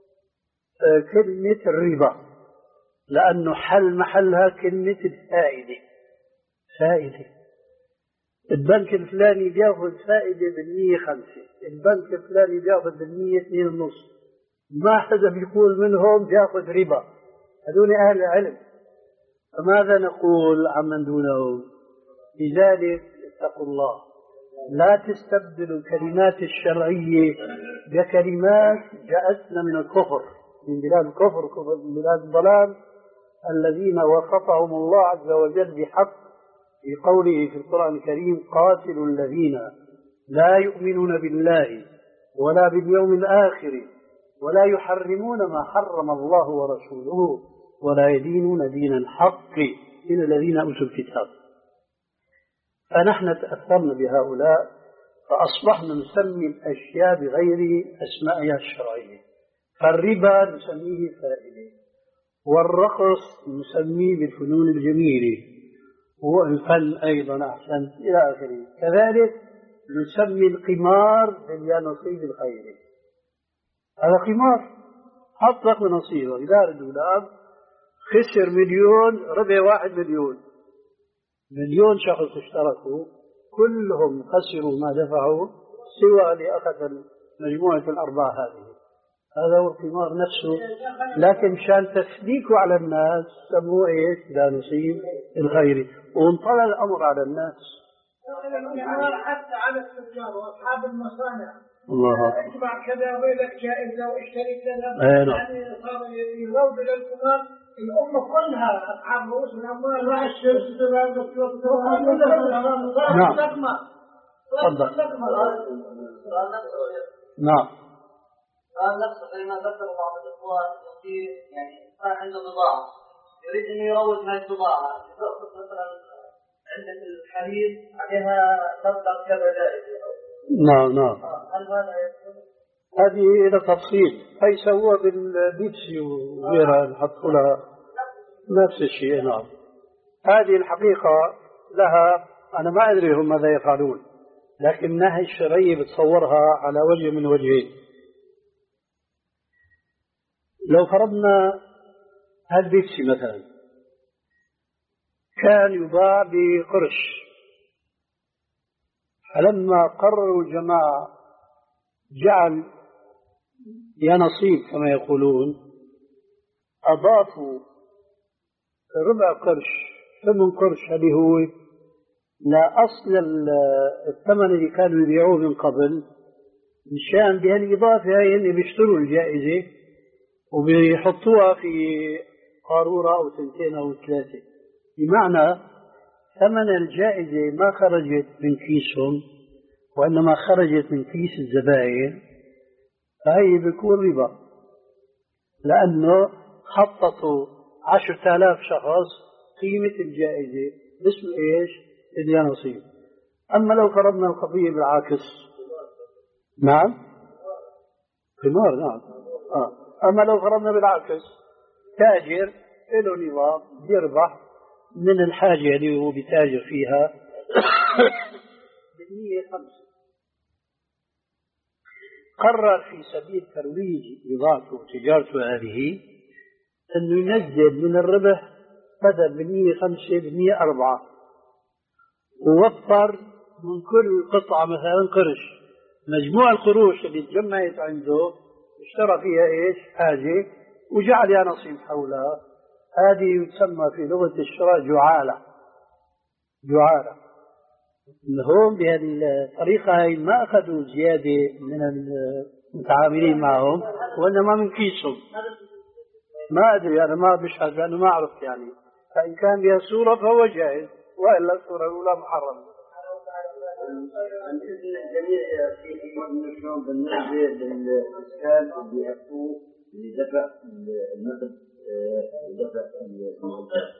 كلمة الربا، لأنه حل محلها كلمة الفائدة. فائدة البنك الفلاني بياخذ فائدة بالمية خمسة، البنك الفلاني بياخذ بالمية اثنين ونص، ما حدا بيقول منهم بياخذ ربا، هذول أهل العلم. فماذا نقول عمن دونهم؟ لذلك اتقوا الله، لا تستبدلوا الكلمات الشرعية بكلمات جاءتنا من الكفر، من بلاد الكفر، من بلاد الضلال، الذين وصفهم الله عز وجل بحق في قوله في القرآن الكريم: قاتلوا الذين لا يؤمنون بالله ولا باليوم الآخر ولا يحرمون ما حرم الله ورسوله ولا يدينون دين الحق من الذين أوتوا الكتاب. فنحن تأثرنا بهؤلاء فأصبحنا نسمي الأشياء بغير أسمائها الشرعية. فالربا نسميه فائدة، والرقص نسميه بالفنون الجميلة، والفن أيضا أحسن إلى آخره. كذلك نسمي القمار باليانصيب الخيري، هذا قمار، حط لك نصيبه، إذا الدولاب خسر مليون ربع واحد مليون، مليون شخص اشتركوا كلهم خسروا ما دفعوا سوى اللي أخذ مجموعة الأرباح هذه. هذا هو القمار نفسه، لكن مشان تسليكوا على الناس سموه ايش؟ لا نصيب الخيري، وانطلع الأمر على الناس. حتى على التجار وأصحاب المصانع، الله اجمع كذا ويلك جائزة واشتري كذا، يعني صار يروج للقمار. الأمة كلها أصحاب رؤوس الأموال مع الشركة نعم. تفضل. نعم. قال نفسه فيما ذكر بعض الإخوان يصير يعني كان عنده بضاعة يريد أن يروج هذه البضاعة، يأخذ مثلا عندك الحليب عليها مبلغ كذا جائزة. نعم نعم. هل هذا يكون؟ هذه إلى تفصيل، هي سووا بالبيبسي وغيرها نحطوا لها نفس الشيء. نعم. هذه الحقيقة لها أنا ما أدري هم ماذا يفعلون، لكن الناحية الشرعية بتصورها على وجه من وجهين. لو فرضنا هالبيبسي مثلا كان يباع بقرش، فلما قرروا الجماعة جعل ينصيب كما يقولون، أضافوا ربع قرش ثمن قرش اللي هو لا أصل الثمن اللي كانوا يبيعوه من قبل، مشان بهالإضافة هاي اللي بيشتروا الجائزة وبيحطوها في قارورة أو سنتين أو ثلاثة، بمعنى ثمن الجائزة ما خرجت من كيسهم وإنما خرجت من كيس الزبائن، فهي بيكون ربا، لأنه خططوا عشرة آلاف شخص قيمة الجائزة باسم إيش؟ اليانصيب. أما لو فرضنا القضية بالعكس، نعم قمار، نعم آه. أما لو فرضنا بالعكس، تاجر له نظام يربح من الحاجة اللي هو بتاجر فيها بالمية خمسة، قرر في سبيل ترويج بضاعته وتجارته هذه أنه ينزل من الربح بدل بالمية خمسة بالمية أربعة، ووفر من كل قطعة مثلا قرش. مجموع القروش اللي تجمعت عنده اشترى فيها ايش؟ حاجة، وجعل يا نصيب حولها. هذه تسمى في لغة الشراء جعالة. جعالة. هون بهذه الطريقة هي ما أخذوا زيادة من المتعاملين معهم، وإنما من كيسهم. ما أدري أنا ما بشهد لأنه ما عرفت يعني. فإن كان بها صورة فهو جائز، وإلا الصورة الأولى محرمة. الإذن الجميع في شلون بالنسبة للإسكان اللي يأتوا لدفع النقد ودفع المعدات.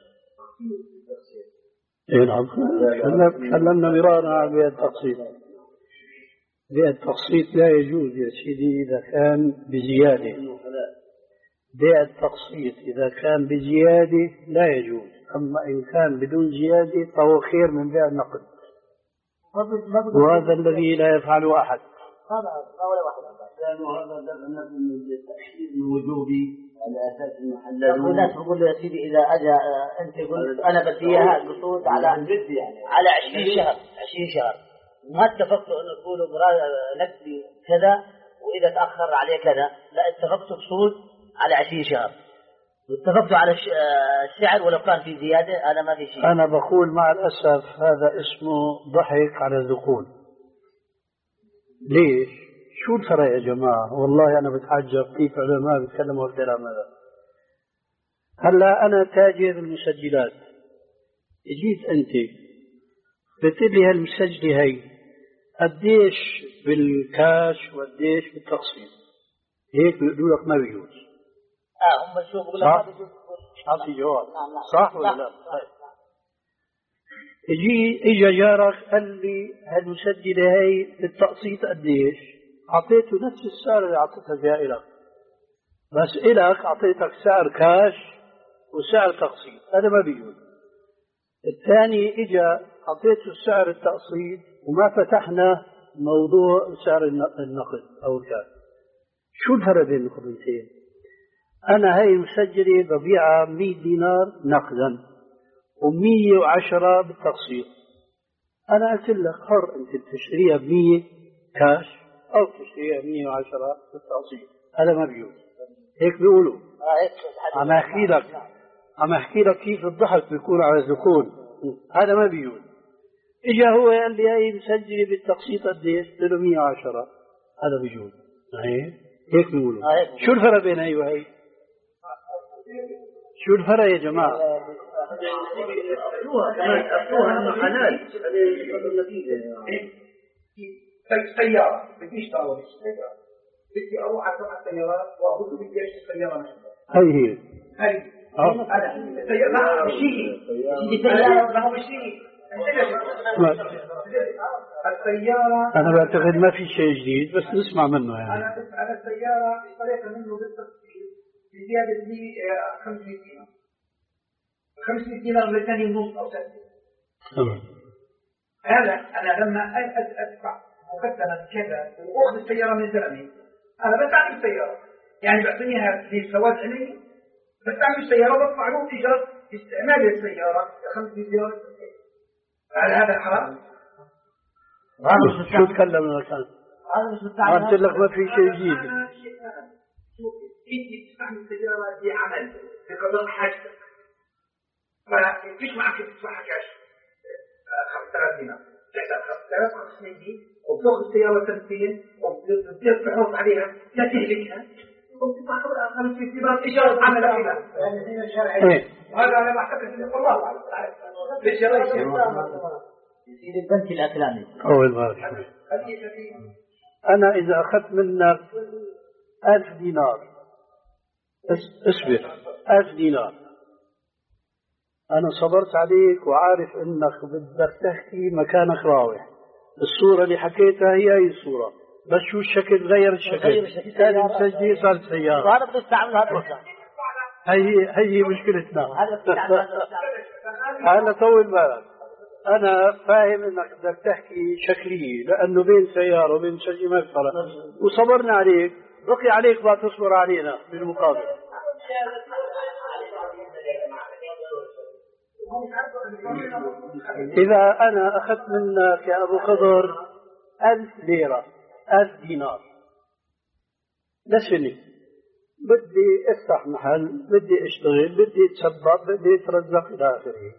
إيه نعم، تكلمنا مرارا عن بيع التقسيط. بيع التقسيط لا يجوز يا سيدي إذا كان بزيادة. بيع التقسيط إذا كان بزيادة لا يجوز، أما إن كان بدون زيادة فهو خير من بيع النقد، وهذا الذي لا يفعله أحد. لأنه هذا دفع من التأشير من وجوبي على أساس المحلل. والناس بقول له يا سيدي إذا أجا أنت قلت أنا بدي إياها قصود على على عشرين شهر عشرين شهر، ما اتفقتوا أن تقولوا نقدي كذا وإذا تأخر عليه كذا، لا اتفقتوا قصود على عشرين شهر، واتفقتوا على السعر ولو كان في زيادة. أنا ما في شيء. أنا بقول مع الأسف هذا اسمه ضحك على الذقون. ليش؟ شو الفرق يا جماعة؟ والله أنا بتعجب كيف علماء بيتكلموا الكلام هذا. هلا أنا تاجر المسجلات، جيت أنت قلت لي هالمسجلة هي قديش بالكاش وقديش بالتقسيط، هيك بيقولوا لك ما بيجوز. اه هم شو بقول لك ما بيجوز. أعطي جواب صح ولا لا؟ طيب اجي اجى جارك قال لي هالمسجلة هي بالتقسيط قديش؟ أعطيته نفس السعر اللي أعطيتها فيها إلك، بس إلك أعطيتك سعر كاش وسعر تقسيط، هذا ما بيجوز. الثاني إجا أعطيته سعر التقسيط وما فتحنا موضوع سعر النقد أو الكاش. شو الفرق بين القضيتين؟ أنا هاي المسجلة ببيعها مية دينار نقدا ومية وعشرة بالتقسيط. أنا قلت لك حر أنت تشتريها بمية كاش أو تشتريها مية وعشرة بالتقسيط، هذا ما بيجوز. هيك بيقولوا. عم أحكي لك عم أحكي لك كيف الضحك بيكون على الذقون، هذا ما بيجوز. إجا هو قال لي هاي مسجلة بالتقسيط قديش؟ قلت له مية وعشرة، هذا بيجوز. هيك بيقولوا. شو الفرق بين هي وهي؟ شو الفرق يا جماعة؟ أبوها كمان أبوها أنه حلال هذا النتيجة. سيارة بدي اشتري سيارة، بدي أروح على السيارات وأقول له بدي أشتري سيارة مثلا. هي هي. هي. أنا سيارة مشي. سيارة ما هو مشي. السيارة. أنا بعتقد ما في شيء جديد بس نسمع منه يعني. أنا أنا السيارة اشتريتها منه بالتقسيط بزيادة لي خمسمية دينار. خمسمية دينار لثاني ونص أو ستة. تمام. هذا أنا لما أدفع مقدما كذا وأخذ السيارة من زلمي، أنا بدفع السيارة يعني بعطيها للسواد عيني، بدفع السيارة وبدفع له إيجار استعمال السيارة خمسمية دينار. هل هذا حرام؟ شو تكلمنا كان؟ هذا مش مستعمل. قلت لك ما في شيء جديد. أنت تستعمل السيارة دي عمل لقضاء حاجتك، فيش معك تدفعها كاش خمسة آلاف دينار، تحسب خمسة آلاف وخمسمية دينار وبتاخذ السيارة سنتين وبتصير تحط عليها لا تهلكها وبتدفع خمسمية دينار إيجار عمل عليها. هذا أنا ما أعتقد والله أعلم. ليش يا ريس؟ يصير البنك الأكلاني. أول مرة. أنا إذا أخذت منك ألف دينار، اصبر، ألف دينار، أنا صبرت عليك وعارف إنك بدك تحكي مكانك راوح. الصورة اللي حكيتها هي هي الصورة، بس شو الشكل غير الشكل. كان مسجل صارت سيارة. وهذا بده يستعمل هذا الإنسان. هي هي مشكلتنا. هلا طول بالك، أنا فاهم إنك بدك تحكي شكلية لأنه بين سيارة وبين مسجل ما في فرق، وصبرنا عليك، بقي عليك ما تصبر علينا بالمقابل. إذا أنا أخذت منك يا أبو خضر ألف ليرة، ألف دينار، لسني بدي أفتح محل، بدي أشتغل، بدي أتسبب، بدي أترزق إلى آخره،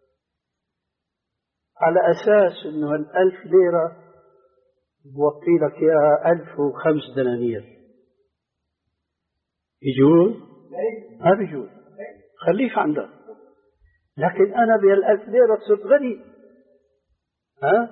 على أساس إنه الألف ليرة بوفي لك إياها ألف وخمس دنانير، يجوز؟ ما بيجوز، خليك عندك. لكن أنا بهالألف ليرة صرت غني. ها؟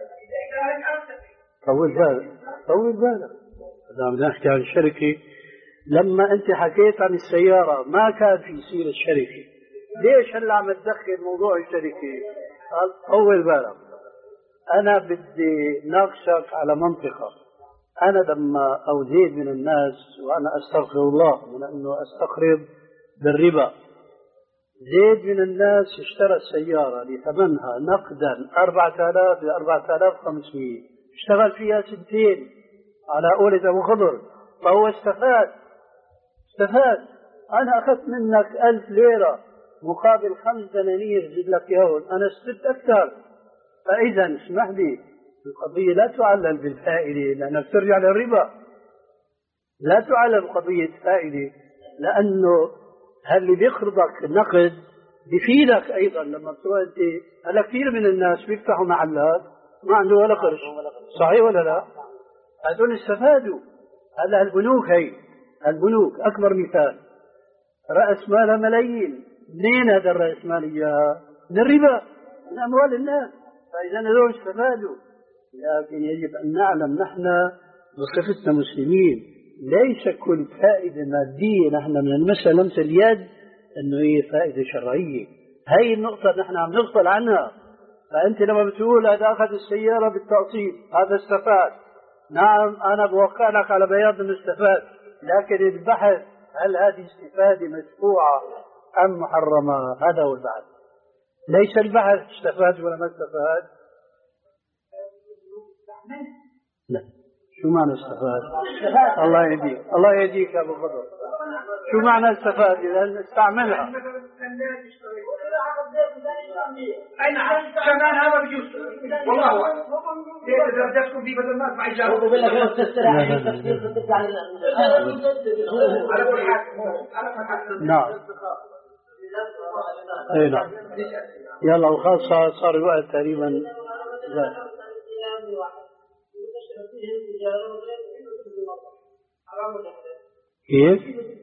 طول بالك، طول بالك. إذا بدنا نحكي عن الشركة، لما أنت حكيت عن السيارة ما كان في سيرة الشركة، ليش هلا عم تدخل موضوع الشركة؟ طول بالك. أنا بدي ناقشك على منطقة. أنا لما أزيد من الناس، وأنا أستغفر الله من أنه أستقرض بالربا، زيد من الناس اشترى السيارة لثمنها نقدا أربعة آلاف ل أربعة آلاف وخمسمئة، اشتغل فيها سنتين على قولة أبو خضر، فهو استفاد استفاد. أنا أخذت منك ألف ليرة مقابل خمس دنانير زد لك يوم، أنا استفدت أكثر. فإذا اسمح لي، القضية لا تعلل بالفائدة لأنك ترجع للربا، لا تعلل قضية فائدة، لأنه اللي بيقرضك نقد بيفيدك أيضا. لما بتروح أنت، هلا كثير من الناس بيفتحوا محلات ما عنده ولا قرش، صحيح ولا لا؟ هذول استفادوا. هلا البنوك، هي البنوك أكبر مثال، رأس مالها ملايين، منين هذا الرأس مال إياها؟ من الربا، من أموال الناس. فإذا هذول استفادوا. لكن يجب أن نعلم نحن بصفتنا مسلمين ليس كل فائدة مادية نحن من المسألة لمس اليد أنه هي فائدة شرعية. هاي النقطة نحن عم نغفل عنها. فأنت لما بتقول هذا أخذ السيارة بالتقسيط هذا استفاد، نعم أنا بوقع لك على بياض أنه استفاد، لكن البحث هل هذه استفادة مشروعة أم محرمة؟ هذا هو البحث، ليس البحث استفاد ولا ما استفاد. لا، شو معنى استفاد؟ الله يهديك، الله يهديك يا أبو خضر. شو معنى استفاد؟ إذا استعملها. أي نعم، كمان هذا بيجوز. والله أعلم. إذا بدكم في بدل ما اسمع إجابة. بقول لك لو تستريح التفكير بترجع على كل حال. نعم. أي نعم. يلا وخاصة صار الوقت تقريبا زاد. كيف؟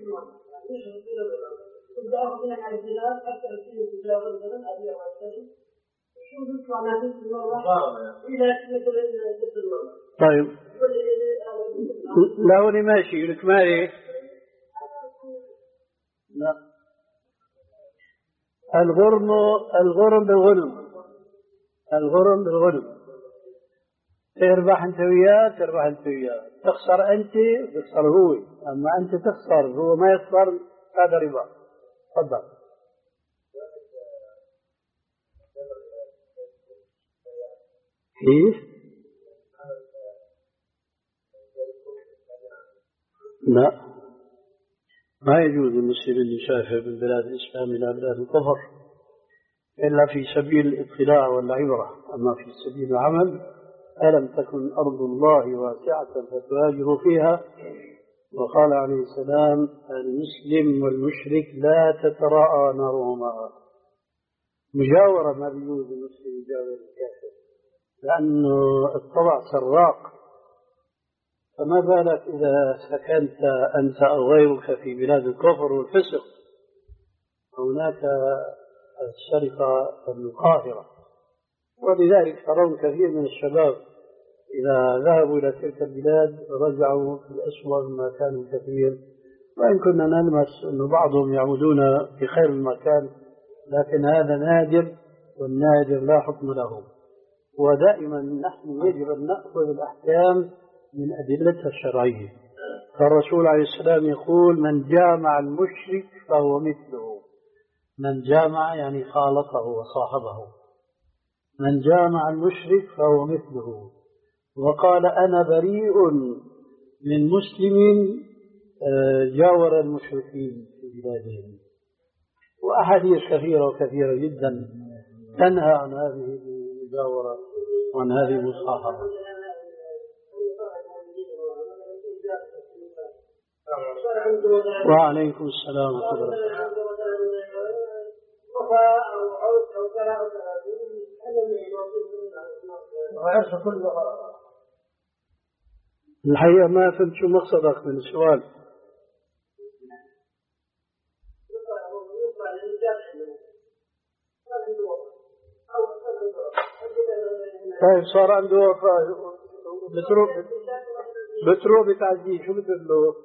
طيب لا هو ماشي يقولك مالي. لا، الغرم الغرم بالغنم، الغرم بالغنم، تربح انت وياه تربح انت وياه، تخسر انت بيخسر هو، اما انت تخسر هو ما يخسر، هذا ربا. تفضل. كيف؟ لا، ما يجوز للمسلم أن يسافر من بلاد الإسلام إلى بلاد الكفر إلا في سبيل الاطلاع والعبرة، أما في سبيل العمل ألم تكن أرض الله واسعة فتهاجروا فيها. وقال عليه السلام: المسلم والمشرك لا تتراءى نارهما. مجاورة ما بيجوز المسلم يجاور الكافر لأنه الطبع سراق، فما بالك إذا سكنت أنت أو غيرك في بلاد الكفر والفسق، هناك السرقة القاهرة. ولذلك ترون كثير من الشباب إذا ذهبوا إلى تلك البلاد رجعوا في الأسوأ مما كانوا كثير، وإن كنا نلمس أن بعضهم يعودون في خير المكان لكن هذا نادر، والنادر لا حكم له. ودائما نحن يجب أن نأخذ الأحكام من أدلتها الشرعية. فالرسول عليه السلام يقول: من جامع المشرك فهو مثله. من جامع يعني خالطه وصاحبه. من جامع المشرك فهو مثله. وقال: أنا بريء من مسلم جاور المشركين في بلادهم. وأحاديث كثيرة وكثيرة جدا تنهى عن هذه المجاورة وعن هذه المصاحبة. وعليكم السلام ورحمة الله. الحقيقة ما فهمت شو مقصدك من السؤال. طيب صار عنده وفاة بتروح بتروح بتعزيه، شو بتقول له؟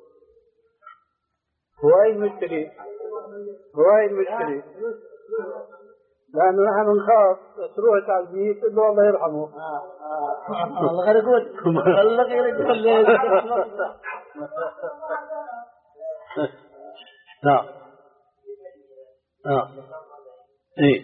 هو أي المشكلة؟ هو أي المشكلة؟ لأنه نحن نخاف تروح تعزيه تقول له الله يرحمه. الله غير يقول الله غير يقول. نعم نعم إيه.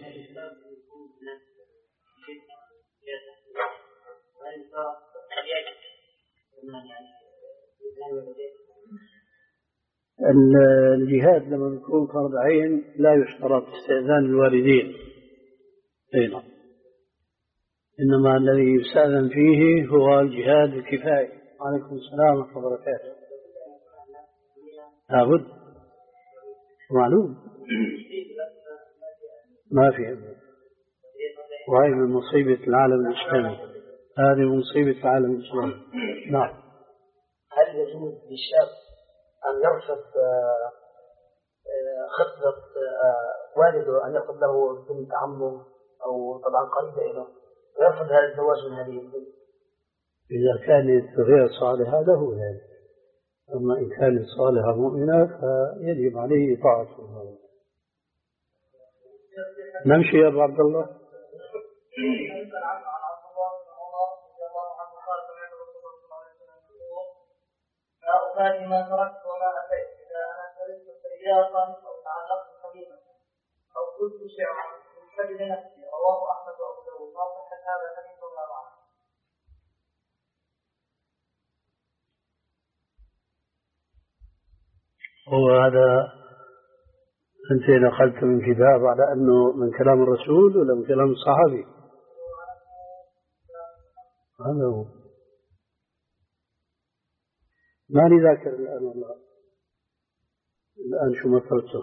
الجهاد لما يكون فرض عين لا يشترط استئذان الوالدين. أي نعم. إنما الذي يستأذن فيه هو الجهاد الكفاية. عليكم السلام ورحمة الله وبركاته. لابد معلوم ما في. وهي من مصيبة العالم الإسلامي. هذه مصيبة العالم الإسلامي. نعم. هل يجوز للشاب أن يرفض خطبة والده أن يأخذ له بنت عمه أو طبعا قريبة له ويرفض هذا الزواج من هذه البنت؟ إذا كانت غير صالحة له ذلك، أما إن كانت صالحة مؤمنة فيجب عليه طاعتها. نمشي يا أبو عبد الله. لا ما تركت وما أتيت إذا أنا تركت سياقا أو تعلقت قديما أو قلت شعرا من سبيل نفسي. رواه أحمد وأبو داود. ما صحة هذا الحديث ولا معنى؟ هو هذا أنت نقلت من كتاب على أنه من كلام الرسول ولا من كلام الصحابي؟ هذا هو. ماني ذاكر الآن والله. الآن شو مثلته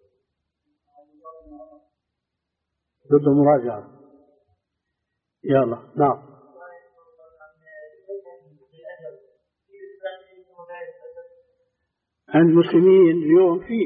ضد مراجعة. يلا. نعم. عند المسلمين اليوم فيه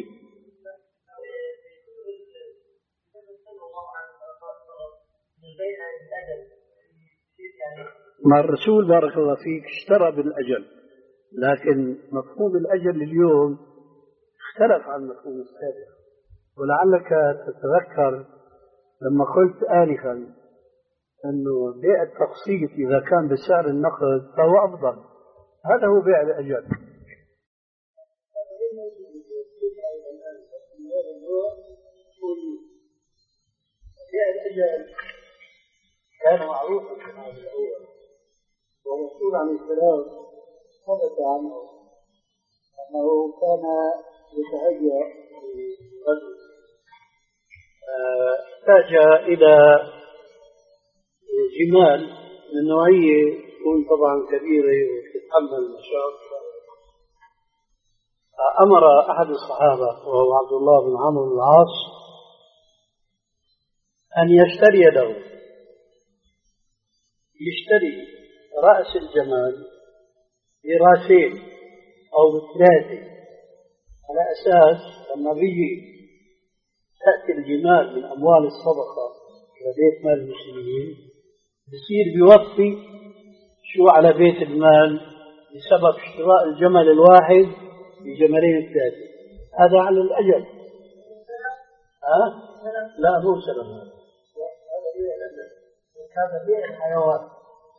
مع الرسول بارك الله فيك اشترى بالأجل، لكن مفهوم الأجل اليوم اختلف عن مفهوم السابق. ولعلك تتذكر لما قلت آنفا أنه بيع التقسيط إذا كان بسعر النقد فهو أفضل. هذا هو بيع الأجل. بيع الأجل كان معروفا في هذا الأول، والرسول عليه السلام ثبت عنه أنه كان يتهيأ لرجل احتاج إلى جمال من نوعية تكون طبعا كبيرة وتتحمل المشاق. أمر أحد الصحابة وهو عبد الله بن عمرو بن العاص أن يشتري له يشتري رأس الجمال براسين أو بثلاثة، على أساس لما بيجي تأتي الجمال من أموال الصدقة إلى بيت مال المسلمين بصير بيوفي شو على بيت المال بسبب اشتراء الجمل الواحد بجملين ثلاثة. هذا على الأجل. ها؟ لا مو سلم هذا بيع الحيوان.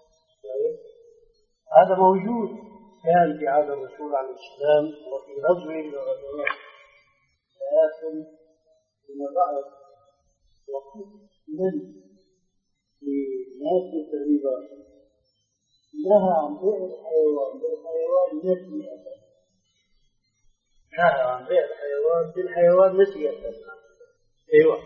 هذا موجود كان في عهد الرسول عليه السلام وفي غزوه من الغزوات، لكن فيما بعد وقت من في ناس الربا نهى عن بيع الحيوان بالحيوان نسيئة. نهى عن بيع الحيوان بالحيوان نسيئة. ايوه.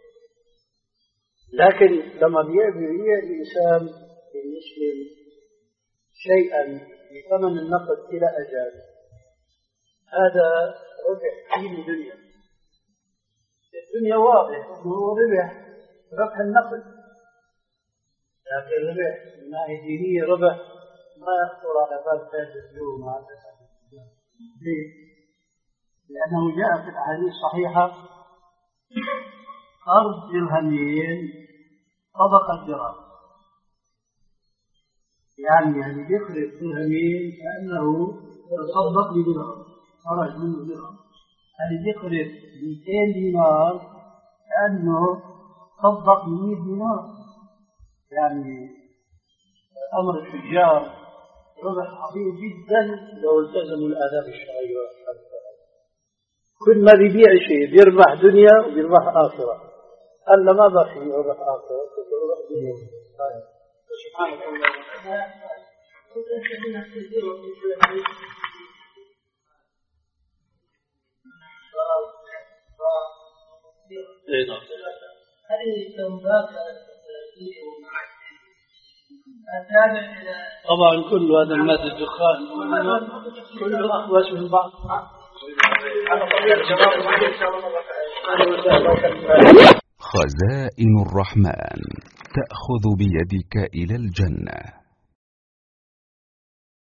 لكن لما بيبيع الانسان المسلم شيئا بثمن النقد الى اجال، هذا ربح في الدنيا. الدنيا واضح انه ربح ربح النقد، لكن ربح من ناحيه دينيه ربح ما يخطر على بال تاجر اليوم. ليه؟ لانه جاء في الاحاديث الصحيحه قرض درهمين طبق الدرهم، يعني يعني يقرض درهمين كأنه تصدق بدرهم خرج منه درهم. يعني يقرض مئتين دينار كأنه تصدق بمئة دينار. يعني أمر التجار ربح عظيم جدا لو التزموا الآداب الشرعية. كل ما بيبيع شيء بيربح دنيا وبيربح آخرة. ألا ما بقى في ربح آخرة، ربح دنيا. سبحانك اللهم طبعا كل هذا المادة الدخان كله أخبث من بعض. خزائن الرحمن تأخذ بيدك إلى الجنة.